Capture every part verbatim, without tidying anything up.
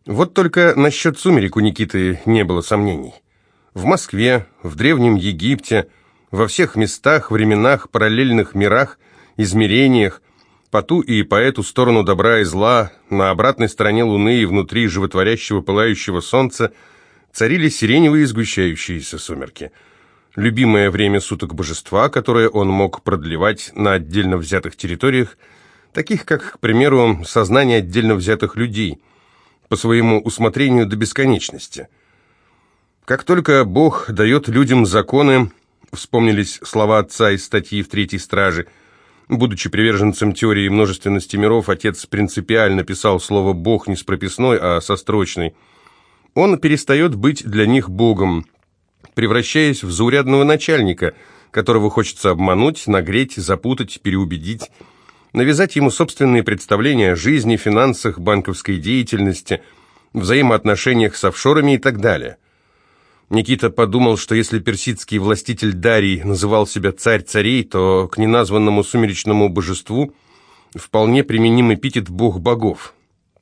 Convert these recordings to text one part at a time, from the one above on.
Вот только насчет сумерек у Никиты не было сомнений. В Москве, в Древнем Египте, во всех местах, временах, параллельных мирах, измерениях, по ту и по эту сторону добра и зла, на обратной стороне Луны и внутри животворящего пылающего солнца царили сиреневые сгущающиеся сумерки. Любимое время суток божества, которое он мог продлевать на отдельно взятых территориях, таких как, к примеру, сознание отдельно взятых людей, по своему усмотрению до бесконечности. Как только Бог дает людям законы, вспомнились слова отца из статьи в «Третьей страже», будучи приверженцем теории множественности миров, отец принципиально писал слово «Бог» не с прописной, а со строчной. Он перестает быть для них Богом, превращаясь в заурядного начальника, которого хочется обмануть, нагреть, запутать, переубедить, навязать ему собственные представления о жизни, финансах, банковской деятельности, взаимоотношениях с офшорами и так далее. Никита подумал, что если персидский властитель Дарий называл себя царь царей, то к неназванному сумеречному божеству вполне применим эпитет бог богов.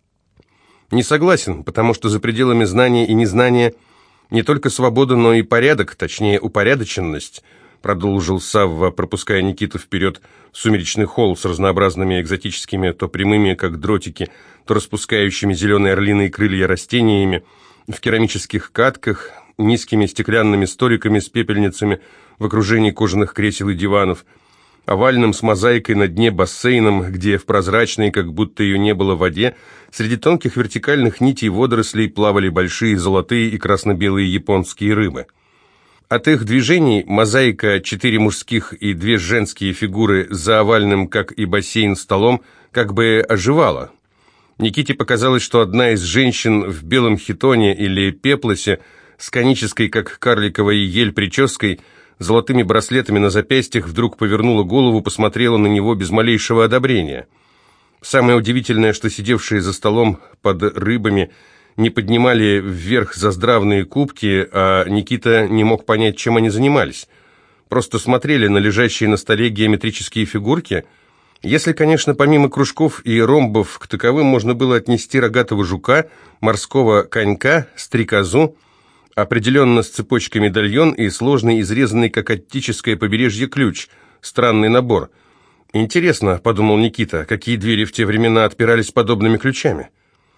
Не согласен, потому что за пределами знания и незнания не только свобода, но и порядок, точнее упорядоченность, продолжил Савва, пропуская Никиту вперед в сумеречный холл с разнообразными экзотическими, то прямыми, как дротики, то распускающими зеленые орлиные крылья растениями, в керамических катках, низкими стеклянными столиками с пепельницами в окружении кожаных кресел и диванов, овальным с мозаикой на дне бассейном, где в прозрачной, как будто ее не было, воде, среди тонких вертикальных нитей водорослей плавали большие золотые и красно-белые японские рыбы. От их движений мозаика, четыре мужских и две женские фигуры за овальным, как и бассейн, столом, как бы оживала. Никите показалось, что одна из женщин в белом хитоне или пеплосе с конической, как карликовая ель, прической, золотыми браслетами на запястьях, вдруг повернула голову, посмотрела на него без малейшего одобрения. Самое удивительное, что сидевшие за столом под рыбами не поднимали вверх заздравные кубки, а Никита не мог понять, чем они занимались. Просто смотрели на лежащие на столе геометрические фигурки. Если, конечно, помимо кружков и ромбов к таковым можно было отнести рогатого жука, морского конька, стрекозу, определенно с цепочкой медальон и сложный, изрезанный, как оттическое побережье, ключ. Странный набор. «Интересно», — подумал Никита, — «какие двери в те времена отпирались подобными ключами?»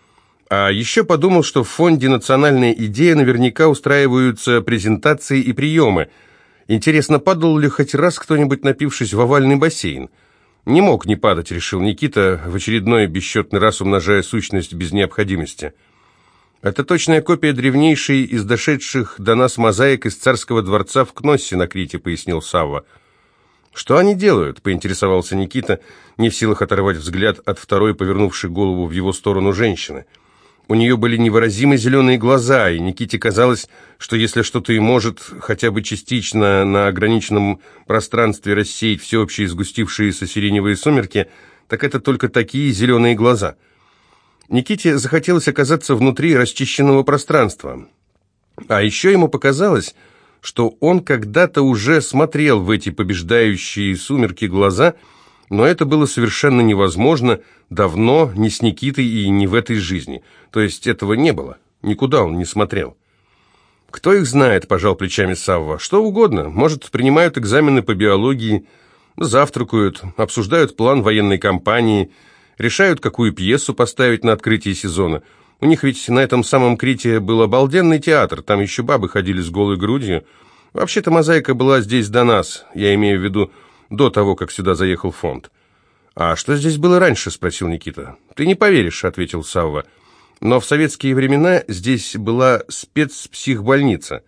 А еще подумал, что в фонде «Национальная идея» наверняка устраиваются презентации и приемы. Интересно, падал ли хоть раз кто-нибудь, напившись, в овальный бассейн? Не мог не падать, решил Никита, в очередной бесчетный раз умножая сущность без необходимости. Это точная копия древнейшей из дошедших до нас мозаик из царского дворца в Кноссе на Крите, пояснил Савва. «Что они делают?» – поинтересовался Никита, не в силах оторвать взгляд от второй, повернувшей голову в его сторону женщины. У нее были невыразимо зеленые глаза, и Никите казалось, что если что-то и может хотя бы частично на ограниченном пространстве рассеять всеобщие сгустившиеся сиреневые сумерки, так это только такие зеленые глаза. Никите захотелось оказаться внутри расчищенного пространства. А еще ему показалось, что он когда-то уже смотрел в эти побеждающие сумерки глаза, но это было совершенно невозможно, давно, не с Никитой и не в этой жизни. То есть этого не было, никуда он не смотрел. «Кто их знает?» – пожал плечами Савва. «Что угодно. Может, принимают экзамены по биологии, завтракают, обсуждают план военной кампании, решают, какую пьесу поставить на открытие сезона. У них ведь на этом самом Крите был обалденный театр, там еще бабы ходили с голой грудью. Вообще-то мозаика была здесь до нас, я имею в виду до того, как сюда заехал фонд». «А что здесь было раньше?» – спросил Никита. «Ты не поверишь», – ответил Савва. «Но в советские времена здесь была спецпсихбольница.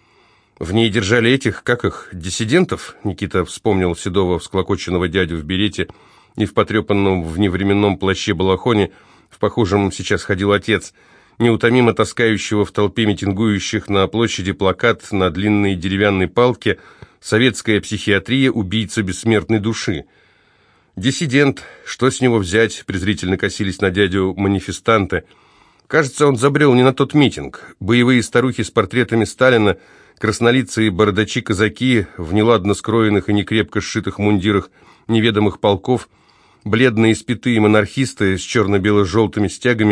В ней держали этих, как их, диссидентов?» Никита вспомнил седого всклокоченного дядю в берете и в потрепанном вневременном плаще-балахоне, в похожем сейчас ходил отец, неутомимо таскающего в толпе митингующих на площади плакат на длинной деревянной палке «Советская психиатрия, убийца бессмертной души». «Диссидент, что с него взять?» – презрительно косились на дядю манифестанты. Кажется, он забрел не на тот митинг. Боевые старухи с портретами Сталина, краснолицые бородачи-казаки в неладно скроенных и некрепко сшитых мундирах неведомых полков, бледные испитые монархисты с черно-бело-желтыми стягами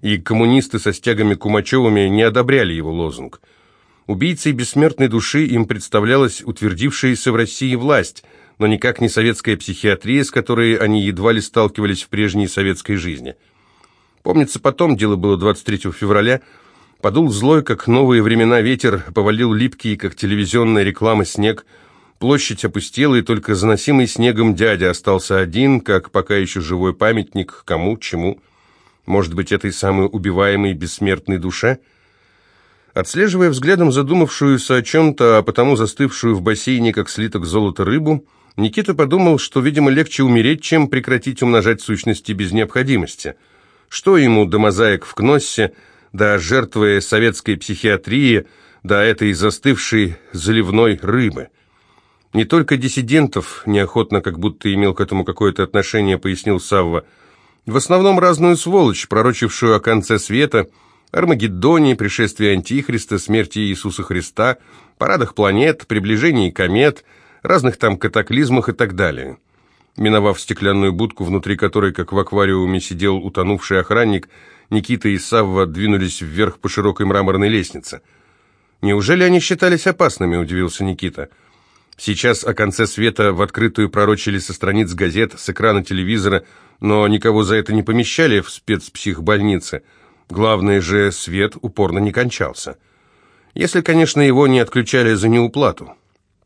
и коммунисты со стягами Кумачевыми не одобряли его лозунг. Убийцей бессмертной души им представлялась утвердившаяся в России власть, но никак не советская психиатрия, с которой они едва ли сталкивались в прежней советской жизни. Помнится, потом, дело было двадцать третьего февраля, подул злой, как новые времена, ветер, повалил липкий, как телевизионная реклама, снег. Площадь опустела, и только заносимый снегом дядя остался один, как пока еще живой памятник кому, чему. Может быть, этой самой убиваемой бессмертной душе? Отслеживая взглядом задумавшуюся о чем-то, а потому застывшую в бассейне, как слиток золота, рыбу, Никита подумал, что, видимо, легче умереть, чем прекратить умножать сущности без необходимости. Что ему до мозаик в Кноссе, до жертвы советской психиатрии, до этой застывшей заливной рыбы? Не только диссидентов, неохотно, как будто имел к этому какое-то отношение, пояснил Савва, в основном разную сволочь, пророчившую о конце света, Армагеддоне, пришествии Антихриста, смерти Иисуса Христа, парадах планет, приближении комет, разных там катаклизмах и так далее. Миновав стеклянную будку, внутри которой, как в аквариуме, сидел утонувший охранник, Никита и Савва двинулись вверх по широкой мраморной лестнице. «Неужели они считались опасными?» – удивился Никита. Сейчас о конце света в открытую пророчили со страниц газет, с экрана телевизора, но никого за это не помещали в спецпсихбольнице. Главное же, свет упорно не кончался. Если, конечно, его не отключали за неуплату.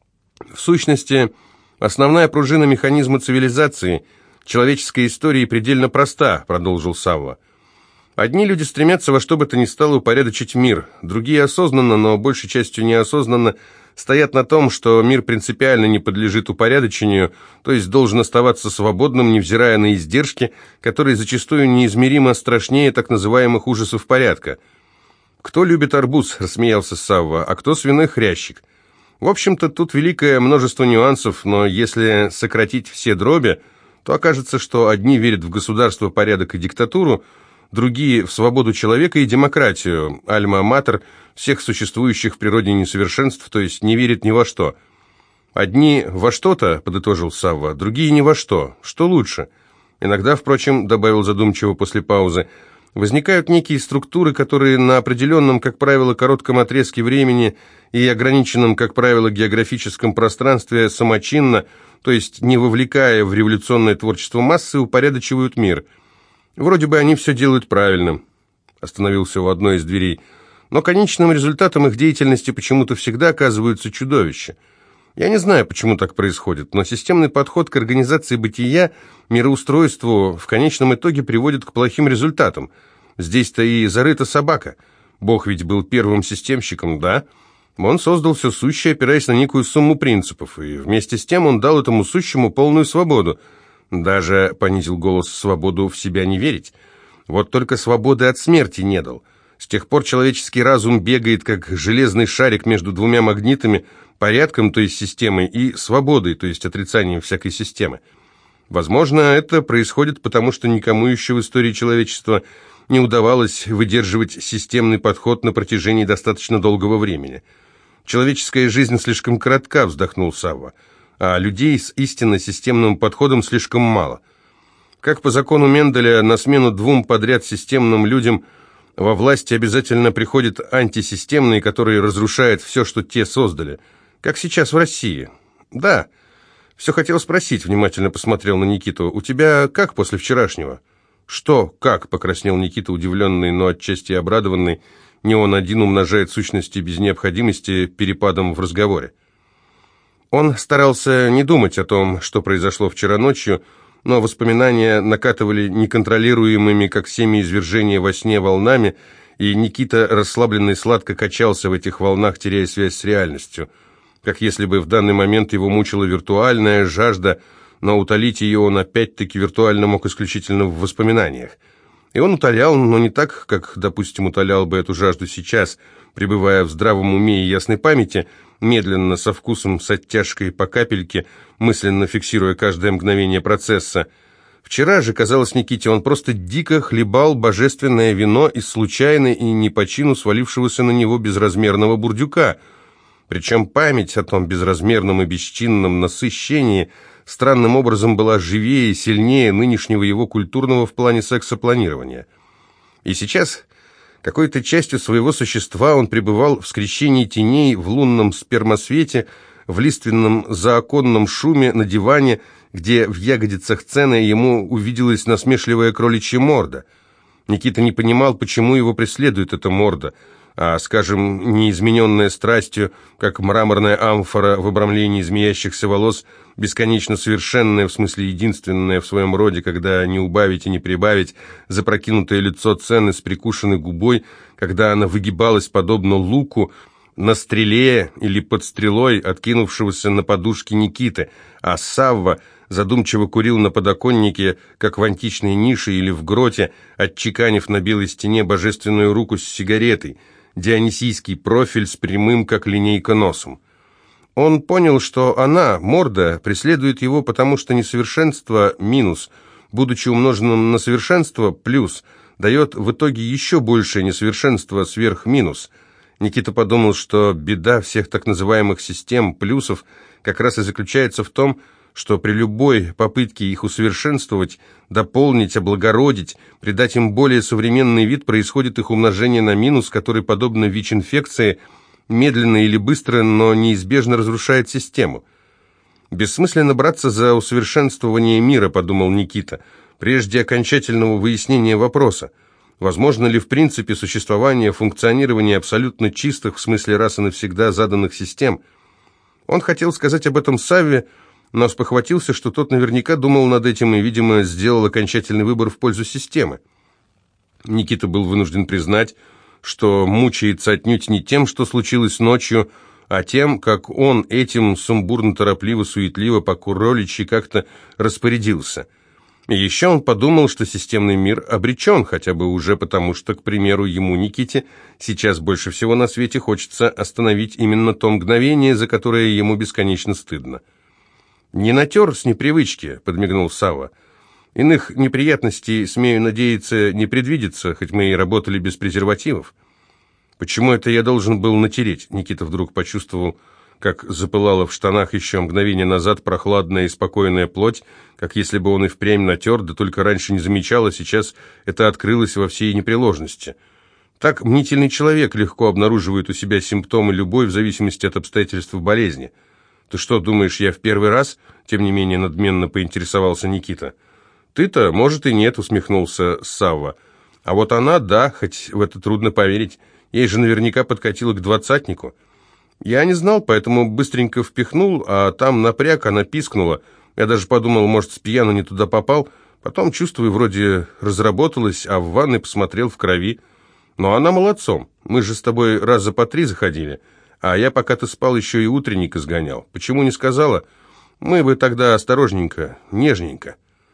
В сущности, основная пружина механизма цивилизации, человеческой истории предельно проста, продолжил Савва. Одни люди стремятся во что бы то ни стало упорядочить мир, другие осознанно, но большей частью неосознанно, стоят на том, что мир принципиально не подлежит упорядочению, то есть должен оставаться свободным, невзирая на издержки, которые зачастую неизмеримо страшнее так называемых ужасов порядка. «Кто любит арбуз?» – рассмеялся Савва, «а кто свиной хрящик?» В общем-то, тут великое множество нюансов, но если сократить все дроби, то окажется, что одни верят в государство, порядок и диктатуру, другие в свободу человека и демократию, альма-матер всех существующих в природе несовершенств, то есть не верят ни во что. Одни во что-то, подытожил Савва, другие ни во что. Что лучше? Иногда, впрочем, добавил задумчиво после паузы, возникают некие структуры, которые на определенном, как правило, коротком отрезке времени и ограниченном, как правило, географическом пространстве самочинно, то есть не вовлекая в революционное творчество массы, упорядочивают мир. Вроде бы они все делают правильно. Остановился у одной из дверей. Но конечным результатом их деятельности почему-то всегда оказываются чудовища. Я не знаю, почему так происходит, но системный подход к организации бытия, мироустройству в конечном итоге приводит к плохим результатам. Здесь-то и зарыта собака. Бог ведь был первым системщиком, да? Он создал все сущее, опираясь на некую сумму принципов, и вместе с тем он дал этому сущему полную свободу. Даже, понизил голос, свободу в себя не верить. Вот только свободы от смерти не дал. С тех пор человеческий разум бегает, как железный шарик между двумя магнитами, порядком, то есть системой, и свободой, то есть отрицанием всякой системы. Возможно, это происходит потому, что никому еще в истории человечества не удавалось выдерживать системный подход на протяжении достаточно долгого времени. Человеческая жизнь слишком коротка, вздохнул Савва, а людей с истинно системным подходом слишком мало. Как по закону Менделя, на смену двум подряд системным людям во власти обязательно приходят антисистемные, которые разрушают все, что те создали. Как сейчас в России. Да, все хотел спросить, внимательно посмотрел на Никиту. У тебя как после вчерашнего? Что, как, покраснел Никита, удивленный, но отчасти обрадованный. Не он один умножает сущности без необходимости перепадом в разговоре. Он старался не думать о том, что произошло вчера ночью, но воспоминания накатывали неконтролируемыми, как семяизвержения во сне, волнами, и Никита, расслабленный, сладко качался в этих волнах, теряя связь с реальностью, как если бы в данный момент его мучила виртуальная жажда, но утолить ее он опять-таки виртуально мог исключительно в воспоминаниях. И он утолял, но не так, как, допустим, утолял бы эту жажду сейчас, пребывая в здравом уме и ясной памяти, медленно, со вкусом, с оттяжкой по капельке, мысленно фиксируя каждое мгновение процесса. Вчера же, казалось Никите, он просто дико хлебал божественное вино из случайно и не по чину свалившегося на него безразмерного бурдюка. Причем память о том безразмерном и бесчинном насыщении странным образом была живее и сильнее нынешнего его культурного в плане сексопланирования. И сейчас какой-то частью своего существа он пребывал в скрещении теней в лунном спермосвете, в лиственном заоконном шуме на диване, где в ягодицах Цены ему увиделась насмешливая кроличья морда. Никита не понимал, почему его преследует эта морда, а, скажем, неизмененная страстью, как мраморная амфора в обрамлении змеящихся волос, бесконечно совершенное, в смысле единственное в своем роде, когда не убавить и не прибавить, запрокинутое лицо Цены с прикушенной губой, когда она выгибалась подобно луку на стреле или под стрелой откинувшегося на подушке Никиты, а Савва задумчиво курил на подоконнике, как в античной нише или в гроте, отчеканив на белой стене божественную руку с сигаретой, дионисийский профиль с прямым, как линейка, носом. Он понял, что она, морда, преследует его, потому что несовершенство минус, будучи умноженным на совершенство плюс, дает в итоге еще большее несовершенство сверх минус. Никита подумал, что беда всех так называемых систем плюсов как раз и заключается в том, что при любой попытке их усовершенствовать, дополнить, облагородить, придать им более современный вид, происходит их умножение на минус, который, подобно ВИЧ-инфекции, медленно или быстро, но неизбежно разрушает систему. «Бессмысленно браться за усовершенствование мира», — подумал Никита, прежде окончательного выяснения вопроса. Возможно ли в принципе существование, функционирование абсолютно чистых, в смысле раз и навсегда заданных систем? Он хотел сказать об этом Савве, но спохватился, что тот наверняка думал над этим и, видимо, сделал окончательный выбор в пользу системы. Никита был вынужден признать, что мучается отнюдь не тем, что случилось ночью, а тем, как он этим сумбурно, торопливо, суетливо, по-кроличьи как-то распорядился. И еще он подумал, что системный мир обречен, хотя бы уже потому, что, к примеру, ему, Никите, сейчас больше всего на свете хочется остановить именно то мгновение, за которое ему бесконечно стыдно. «Не натер с непривычки», — подмигнул Савва. «Иных неприятностей, смею надеяться, не предвидится, хоть мы и работали без презервативов». «Почему это я должен был натереть?» Никита вдруг почувствовал, как запылала в штанах еще мгновение назад прохладная и спокойная плоть, как если бы он и впрямь натер, да только раньше не замечал, а сейчас это открылось во всей непреложности. Так мнительный человек легко обнаруживает у себя симптомы любой в зависимости от обстоятельств болезни. «Ты что, думаешь, я в первый раз?» Тем не менее надменно поинтересовался Никита. «Ты-то, может, и нет», — усмехнулся Савва. «А вот она, да, хоть в это трудно поверить. Ей же наверняка подкатило к двадцатнику». «Я не знал, поэтому быстренько впихнул, а там напряг, она пискнула. Я даже подумал, может, с пьяну не туда попал. Потом, чувствую, вроде разработалась, а в ванной посмотрел в крови. Но она молодцом. Мы же с тобой раза по три заходили. А я, пока ты спал, еще и утренник изгонял. Почему не сказала? Мы бы тогда осторожненько, нежненько».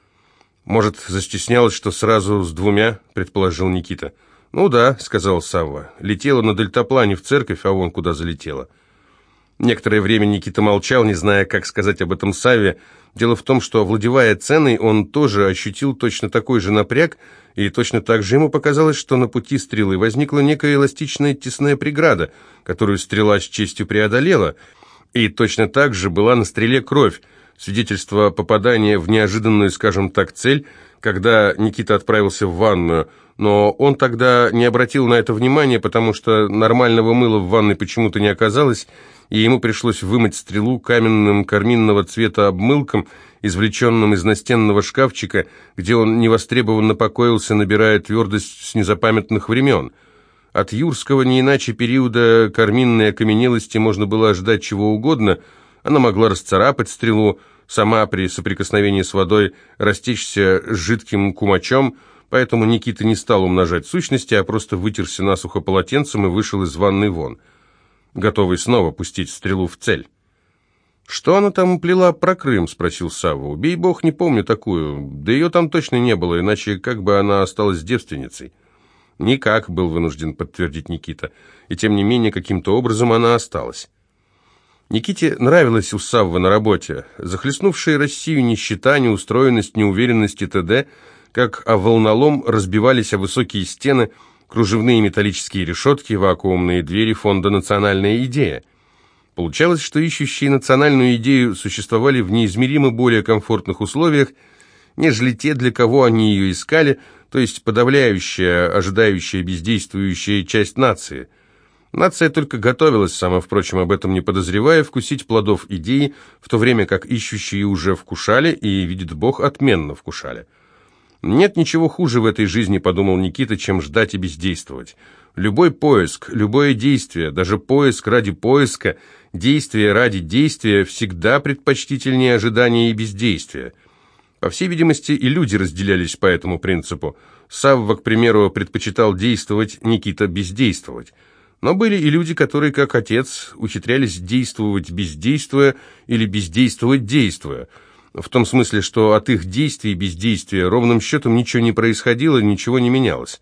«Может, застеснялась, что сразу с двумя?» — предположил Никита. «Ну да», — сказал Савва. «Летела на дельтаплане в церковь, а вон куда залетела». Некоторое время Никита молчал, не зная, как сказать об этом Савве. Дело в том, что, овладевая Ценой, он тоже ощутил точно такой же напряг, и точно так же ему показалось, что на пути стрелы возникла некая эластичная тесная преграда, которую стрела с честью преодолела, и точно так же была на стреле кровь, свидетельство попадания в неожиданную, скажем так, цель, когда Никита отправился в ванную, но он тогда не обратил на это внимания, потому что нормального мыла в ванной почему-то не оказалось, и ему пришлось вымыть стрелу каменным карминного цвета обмылком, извлеченным из настенного шкафчика, где он невостребованно покоился, набирая твердость с незапамятных времен. От юрского не иначе периода карминной окаменелости можно было ожидать чего угодно. Она могла расцарапать стрелу, сама при соприкосновении с водой растечься жидким кумачом, поэтому Никита не стал умножать сущности, а просто вытерся насухо полотенцем и вышел из ванной вон, готовый снова пустить стрелу в цель. «Что она там плела про Крым?» — спросил Савва. «Убей бог, не помню такую. Да ее там точно не было, иначе как бы она осталась девственницей?» «Никак», — был вынужден подтвердить Никита. И тем не менее, каким-то образом она осталась. Никите нравилось у Саввы на работе. Захлестнувшие Россию нищета, неустроенность, неуверенность и т.д., как о волнолом разбивались о высокие стены, кружевные металлические решетки, вакуумные двери фонда «Национальная идея». Получалось, что ищущие национальную идею существовали в неизмеримо более комфортных условиях, нежели те, для кого они ее искали, то есть подавляющая, ожидающая, бездействующая часть нации. Нация только готовилась, сама, впрочем, об этом не подозревая, вкусить плодов идеи, в то время как ищущие уже вкушали и, видит Бог, отменно вкушали. «Нет ничего хуже в этой жизни, — подумал Никита, — чем ждать и бездействовать. Любой поиск, любое действие, даже поиск ради поиска, действие ради действия всегда предпочтительнее ожидания и бездействия». По всей видимости, и люди разделялись по этому принципу. Савва, к примеру, предпочитал действовать, Никита — бездействовать. Но были и люди, которые, как отец, ухитрялись действовать бездействуя или бездействовать действуя. В том смысле, что от их действий и бездействия ровным счетом ничего не происходило, ничего не менялось.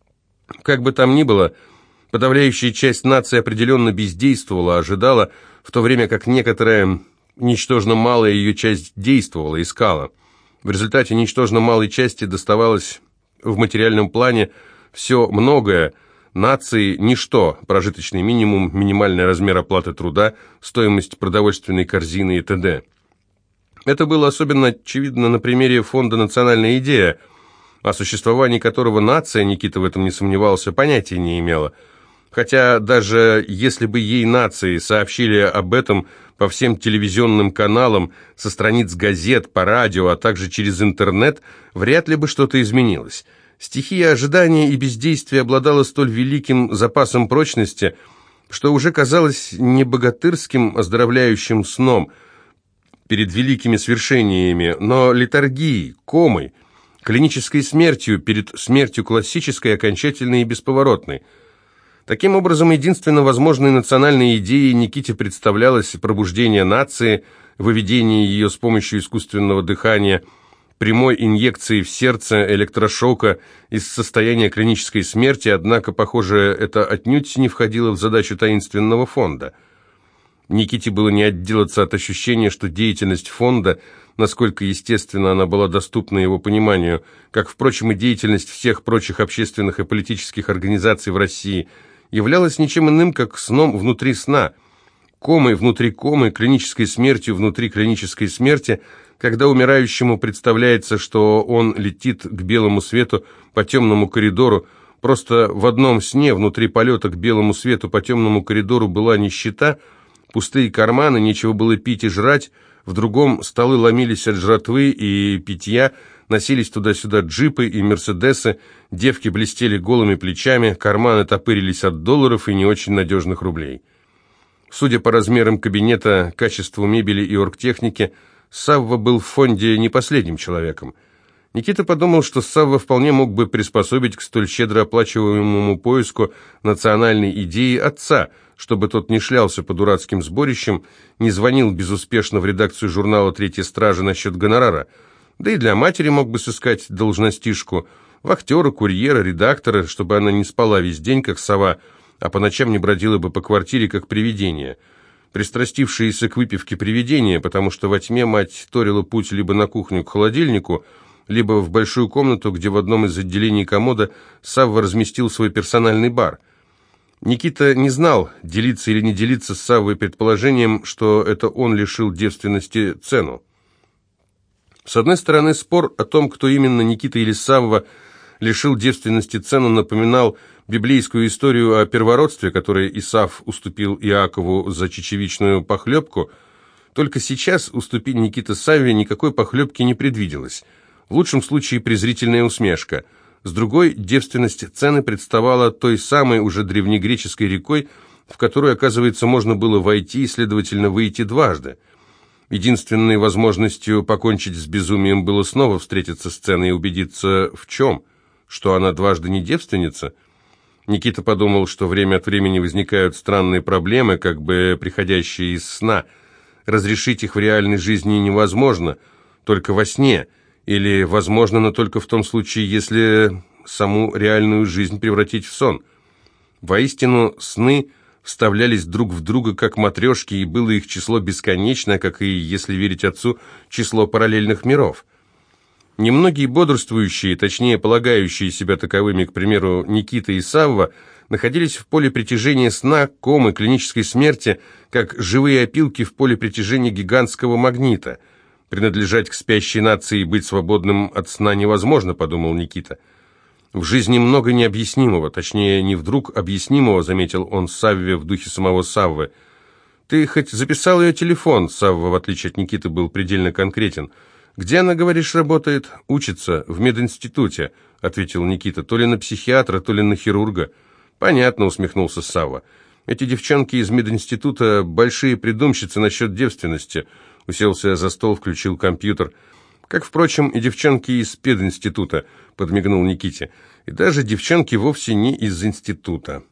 Как бы там ни было, подавляющая часть нации определенно бездействовала, ожидала, в то время как некоторая, ничтожно малая ее часть действовала, искала. В результате ничтожно малой части доставалось в материальном плане все многое, нации ничто, прожиточный минимум, минимальный размер оплаты труда, стоимость продовольственной корзины и т.д. Это было особенно очевидно на примере фонда «Национальная идея», о существовании которого нация, Никита в этом не сомневался, понятия не имела. Хотя даже если бы ей нации сообщили об этом по всем телевизионным каналам, со страниц газет, по радио, а также через интернет, вряд ли бы что-то изменилось. Стихия ожидания и бездействия обладала столь великим запасом прочности, что уже казалось не богатырским оздоровляющим сном перед великими свершениями, но летаргией, комой, клинической смертью перед смертью классической, окончательной и бесповоротной. Таким образом, единственно возможной национальной идеей Никите представлялось пробуждение нации, выведение ее с помощью искусственного дыхания, прямой инъекции в сердце, электрошока из состояния клинической смерти, однако, похоже, это отнюдь не входило в задачу таинственного фонда. Никите было не отделаться от ощущения, что деятельность фонда, насколько естественно она была доступна его пониманию, как, впрочем, и деятельность всех прочих общественных и политических организаций в России, являлась ничем иным, как сном внутри сна, комой внутри комы, клинической смертью внутри клинической смерти, когда умирающему представляется, что он летит к белому свету по темному коридору. Просто в одном сне внутри полета к белому свету по темному коридору была нищета, пустые карманы, нечего было пить и жрать, в другом столы ломились от жратвы и питья, носились туда-сюда джипы и мерседесы, девки блестели голыми плечами, карманы топырились от долларов и не очень надежных рублей. Судя по размерам кабинета, качеству мебели и оргтехники, Савва был в фонде не последним человеком. Никита подумал, что Савва вполне мог бы приспособить к столь щедро оплачиваемому поиску национальной идеи отца, чтобы тот не шлялся по дурацким сборищам, не звонил безуспешно в редакцию журнала «Третья стража» насчет гонорара. Да и для матери мог бы сыскать должностишку, вахтера, курьера, редактора, чтобы она не спала весь день, как сова, а по ночам не бродила бы по квартире, как привидение. Пристрастившиеся к выпивке привидения, потому что во тьме мать торила путь либо на кухню к холодильнику, либо в большую комнату, где в одном из отделений комода Савва разместил свой персональный бар. Никита не знал, делиться или не делиться с Саввой предположением, что это он лишил девственности Цену. С одной стороны, спор о том, кто именно, Никита или Савва, лишил девственности Цену, напоминал библейскую историю о первородстве, которой Исав уступил Иакову за чечевичную похлебку. Только сейчас уступить Никита Савве никакой похлебки не предвиделось. В лучшем случае презрительная усмешка. С другой, девственность Цены представала той самой уже древнегреческой рекой, в которую, оказывается, можно было войти и, следовательно, выйти дважды. Единственной возможностью покончить с безумием было снова встретиться с Ценой и убедиться в чем? Что она дважды не девственница? Никита подумал, что время от времени возникают странные проблемы, как бы приходящие из сна. Разрешить их в реальной жизни невозможно, только во сне, или возможно, но только в том случае, если саму реальную жизнь превратить в сон. Воистину, сны вставлялись друг в друга, как матрешки, и было их число бесконечно, как и, если верить отцу, число параллельных миров. Немногие бодрствующие, точнее полагающие себя таковыми, к примеру, Никита и Савва, находились в поле притяжения сна, комы, клинической смерти, как живые опилки в поле притяжения гигантского магнита. Принадлежать к спящей нации и быть свободным от сна невозможно, подумал Никита. В жизни много необъяснимого, точнее, не вдруг объяснимого, заметил он Савве в духе самого Саввы. Ты хоть записал ее телефон? Савва, в отличие от Никиты, был предельно конкретен. Где она, говоришь, работает? Учится в мединституте, ответил Никита. То ли на психиатра, то ли на хирурга. Понятно, усмехнулся Савва. Эти девчонки из мединститута большие придумщицы насчет девственности. Уселся за стол, включил компьютер. Как, впрочем, и девчонки из пединститута, подмигнул Никите. И даже девчонки вовсе не из института.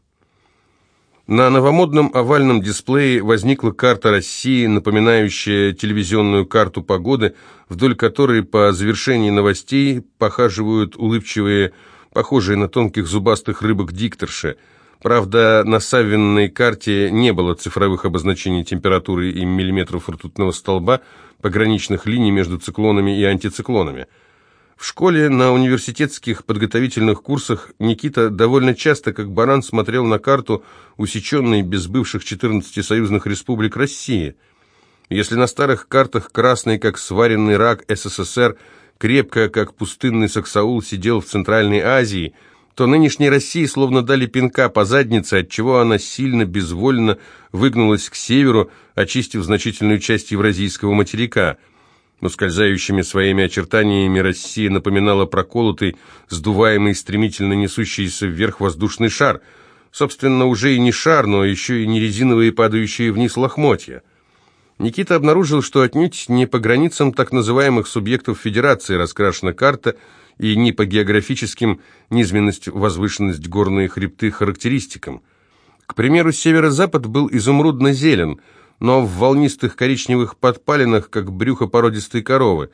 На новомодном овальном дисплее возникла карта России, напоминающая телевизионную карту погоды, вдоль которой по завершении новостей похаживают улыбчивые, похожие на тонких зубастых рыбок дикторши. Правда, на Саввиной карте не было цифровых обозначений температуры и миллиметров ртутного столба, пограничных линий между циклонами и антициклонами. В школе на университетских подготовительных курсах Никита довольно часто, как баран, смотрел на карту, усеченной без бывших четырнадцати союзных республик России. Если на старых картах красный, как сваренный рак СССР, крепко, как пустынный Саксаул, сидел в Центральной Азии, то нынешней России словно дали пинка по заднице, отчего она сильно, безвольно выгнулась к северу, очистив значительную часть евразийского материка. Ускользающими своими очертаниями Россия напоминала проколотый, сдуваемый, стремительно несущийся вверх воздушный шар. Собственно, уже и не шар, но еще и не резиновые падающие вниз лохмотья. Никита обнаружил, что отнюдь не по границам так называемых субъектов Федерации раскрашена карта, и не по географическим низменность, возвышенность, горные хребты характеристикам. К примеру, северо-запад был изумрудно-зелен, но в волнистых коричневых подпалинах, как брюхо породистой коровы.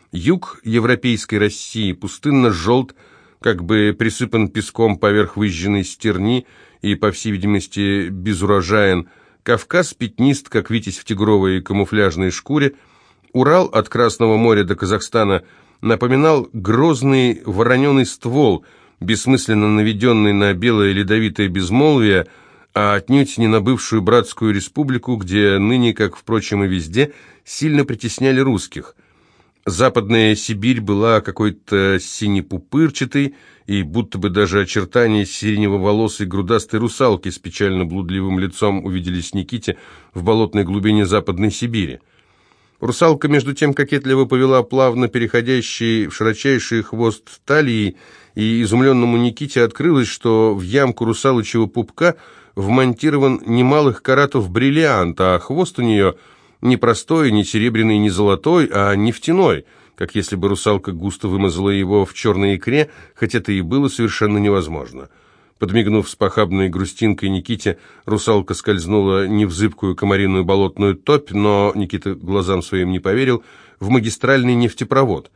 Юг европейской России пустынно-желт, как бы присыпан песком поверх выжженной стерни и, по всей видимости, безурожаен. Кавказ пятнист, как Витязь в тигровой камуфляжной шкуре. Урал от Красного моря до Казахстана напоминал грозный вороненый ствол, бессмысленно наведенный на белое ледовитое безмолвие, а отнюдь не на бывшую братскую республику, где ныне, как, впрочем, и везде, сильно притесняли русских. Западная Сибирь была какой-то синепупырчатой, и будто бы даже очертания сиренево-волосой грудастой русалки с печально-блудливым лицом увиделись Никите в болотной глубине Западной Сибири. Русалка, между тем, кокетливо повела плавно переходящий в широчайший хвост талии, и изумленному Никите открылось, что в ямку русалочьего пупка вмонтирован немалых каратов бриллиант, а хвост у нее не простой, не серебряный, не золотой, а нефтяной, как если бы русалка густо вымазала его в черной икре, хотя это и было совершенно невозможно. Подмигнув с похабной грустинкой Никите, русалка скользнула не в зыбкую комариную болотную топь, но Никита глазам своим не поверил, в магистральный нефтепровод.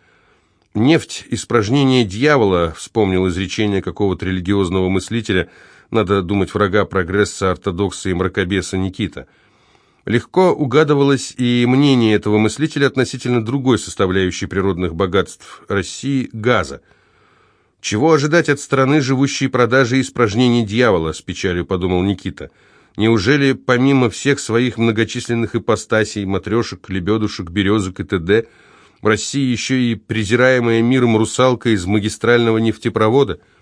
«Нефть – испражнение дьявола», вспомнил изречение какого-то религиозного мыслителя, надо думать, врага прогресса, ортодокса и мракобеса Никита. Легко угадывалось и мнение этого мыслителя относительно другой составляющей природных богатств России – газа. «Чего ожидать от страны, живущей продажей испражнений дьявола?» – с печалью подумал Никита. «Неужели помимо всех своих многочисленных ипостасей, матрешек, лебедушек, березок и т.д., в России еще и презираемая миром русалка из магистрального нефтепровода?»